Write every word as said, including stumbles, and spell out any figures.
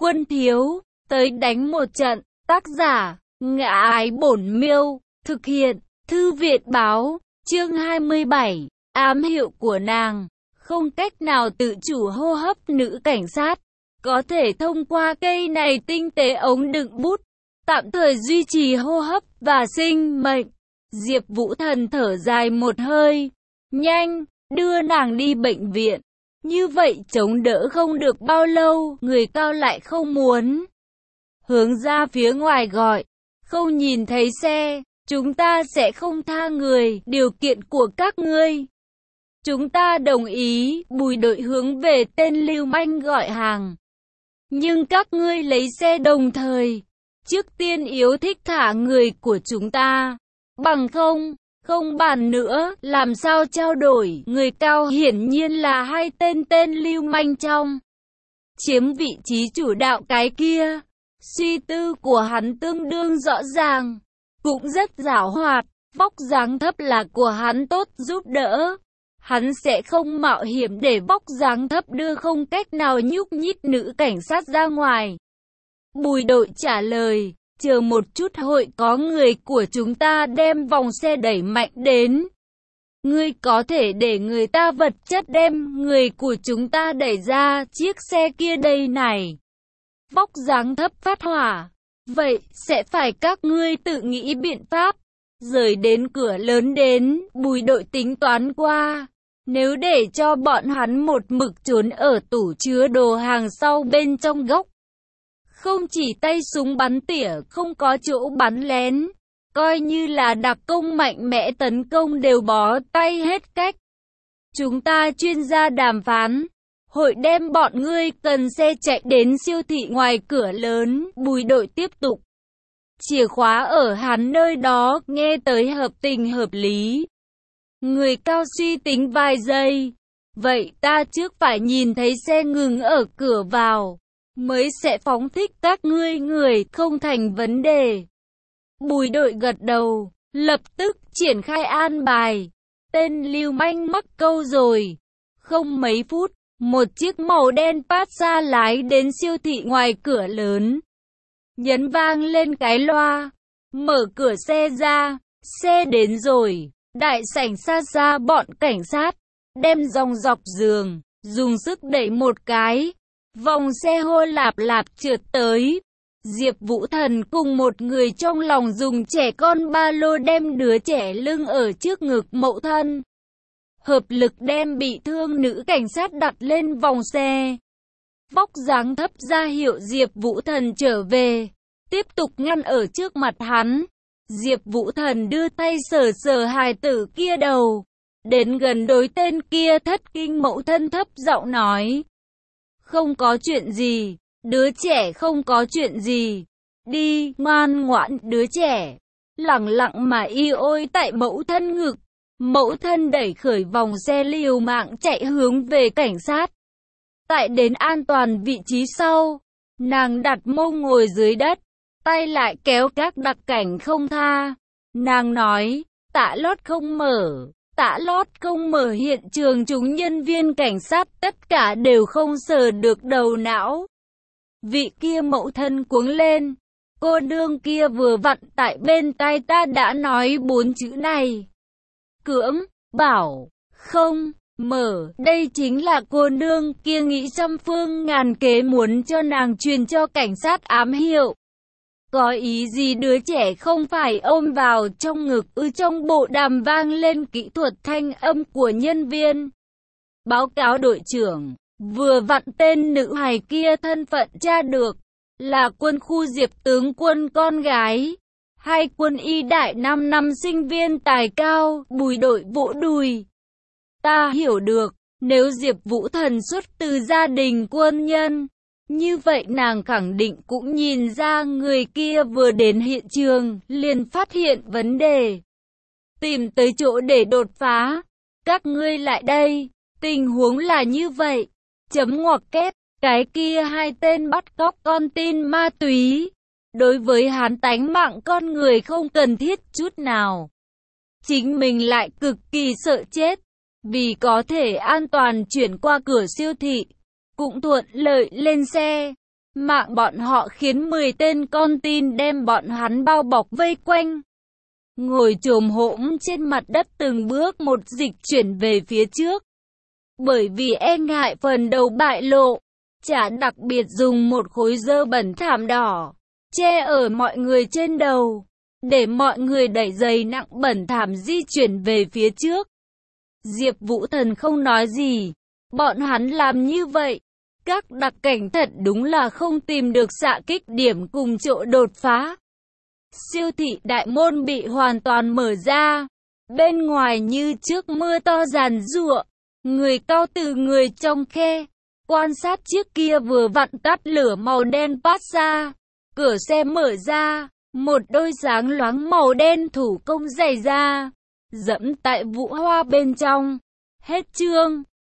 Quân thiếu, tới đánh một trận. Tác giả, Ngã Ái Bổn Miêu. Thực hiện, Thư viện báo. Chương hai mươi bảy. Ám hiệu của nàng. Không cách nào tự chủ hô hấp, nữ cảnh sát có thể thông qua cây này tinh tế ống đựng bút, tạm thời duy trì hô hấp và sinh mệnh. Diệp Vũ Thần thở dài một hơi. Nhanh, đưa nàng đi bệnh viện. Như vậy chống đỡ không được bao lâu, người cao lại không muốn. Hướng ra phía ngoài gọi. Không nhìn thấy xe, chúng ta sẽ không tha người, điều kiện của các ngươi. Chúng ta đồng ý, Bùi đội hướng về tên lưu manh gọi hàng. Nhưng các ngươi lấy xe đồng thời. Trước tiên yêu thích thả người của chúng ta. Bằng không, không bàn nữa, làm sao trao đổi. Người cao hiển nhiên là hai tên tên lưu manh trong. Chiếm vị trí chủ đạo cái kia. Suy tư của hắn tương đương rõ ràng. Cũng rất giảo hoạt. Vóc dáng thấp là của hắn tốt giúp đỡ. Hắn sẽ không mạo hiểm để vóc dáng thấp đưa không cách nào nhúc nhích nữ cảnh sát ra ngoài. Bùi đội trả lời, chờ một chút hội có người của chúng ta đem vòng xe đẩy mạnh đến. Ngươi có thể để người ta vật chất đem người của chúng ta đẩy ra chiếc xe kia đây này. Vóc dáng thấp phát hỏa. Vậy sẽ phải các ngươi tự nghĩ biện pháp. Rời đến cửa lớn đến, Bùi đội tính toán qua. Nếu để cho bọn hắn một mực trốn ở tủ chứa đồ hàng sau bên trong góc. Không chỉ tay súng bắn tỉa không có chỗ bắn lén. Coi như là đặc công mạnh mẽ tấn công đều bó tay hết cách. Chúng ta chuyên gia đàm phán. Hội đem bọn ngươi cần xe chạy đến siêu thị ngoài cửa lớn. Bùi đội tiếp tục. Chìa khóa ở hắn nơi đó, nghe tới hợp tình hợp lý. Người cao suy tính vài giây. Vậy ta trước phải nhìn thấy xe ngừng ở cửa vào, mới sẽ phóng thích các ngươi người, không thành vấn đề. Bùi đội gật đầu, lập tức triển khai an bài. Tên lưu manh mắc câu rồi. Không mấy phút, một chiếc màu đen Passat lái đến siêu thị ngoài cửa lớn. Nhấn vang lên cái loa, mở cửa xe ra, xe đến rồi. Đại sảnh xa xa bọn cảnh sát, đem dòng dọc giường, dùng sức đẩy một cái. Vòng xe hô lạp lạp trượt tới. Diệp Vũ Thần cùng một người trong lòng dùng trẻ con ba lô đem đứa trẻ lưng ở trước ngực mẫu thân. Hợp lực đem bị thương nữ cảnh sát đặt lên vòng xe. Vóc dáng thấp ra hiệu Diệp Vũ Thần trở về. Tiếp tục ngăn ở trước mặt hắn. Diệp Vũ Thần đưa tay sờ sờ hài tử kia đầu. Đến gần đối tên kia thất kinh mẫu thân thấp giọng nói. Không có chuyện gì, đứa trẻ không có chuyện gì. Đi, ngoan ngoãn đứa trẻ. Lẳng lặng mà y ôi tại mẫu thân ngực. Mẫu thân đẩy khởi vòng xe liều mạng chạy hướng về cảnh sát. Tại đến an toàn vị trí sau, nàng đặt mông ngồi dưới đất. Tay lại kéo các đặc cảnh không tha. Nàng nói, Tạ Lót không mở. Tạ Lót không mở hiện trường chúng nhân viên cảnh sát tất cả đều không sờ được đầu não. Vị kia mẫu thân cuống lên. Cô nương kia vừa vặn tại bên tai ta đã nói bốn chữ này. Cưỡng, bảo, không, mở. Đây chính là cô nương kia nghĩ trăm phương ngàn kế muốn cho nàng truyền cho cảnh sát ám hiệu. Có ý gì đứa trẻ không phải ôm vào trong ngực ư? Trong bộ đàm vang lên kỹ thuật thanh âm của nhân viên. Báo cáo đội trưởng, vừa vặn tên nữ hài kia thân phận tra được, là quân khu Diệp tướng quân con gái. Hai quân y đại năm năm sinh viên tài cao. Bùi đội vỗ đùi. Ta hiểu được, nếu Diệp Vũ Thần xuất từ gia đình quân nhân, như vậy nàng khẳng định cũng nhìn ra người kia vừa đến hiện trường, liền phát hiện vấn đề. Tìm tới chỗ để đột phá. Các ngươi lại đây. Tình huống là như vậy. Chấm ngoặc kép. Cái kia hai tên bắt cóc con tin ma túy. Đối với hắn tánh mạng con người không cần thiết chút nào. Chính mình lại cực kỳ sợ chết. Vì có thể an toàn chuyển qua cửa siêu thị. Cũng thuận lợi lên xe. mạng bọn họ khiến mười tên con tin đem bọn hắn bao bọc vây quanh. Ngồi chồm hổm trên mặt đất từng bước một dịch chuyển về phía trước. Bởi vì e ngại phần đầu bại lộ, chả đặc biệt dùng một khối dơ bẩn thảm đỏ, che ở mọi người trên đầu, để mọi người đẩy giày nặng bẩn thảm di chuyển về phía trước. Diệp Vũ Thần không nói gì, bọn hắn làm như vậy. Các đặc cảnh thật đúng là không tìm được xạ kích điểm cùng chỗ đột phá. Siêu thị đại môn bị hoàn toàn mở ra. Bên ngoài như trước mưa to giàn giụa. Người cao từ người trong khe. Quan sát chiếc kia vừa vặn tắt lửa màu đen phát ra. Cửa xe mở ra. Một đôi sáng loáng màu đen thủ công giày da. Dẫm tại Vũ Hoa bên trong. Hết chương.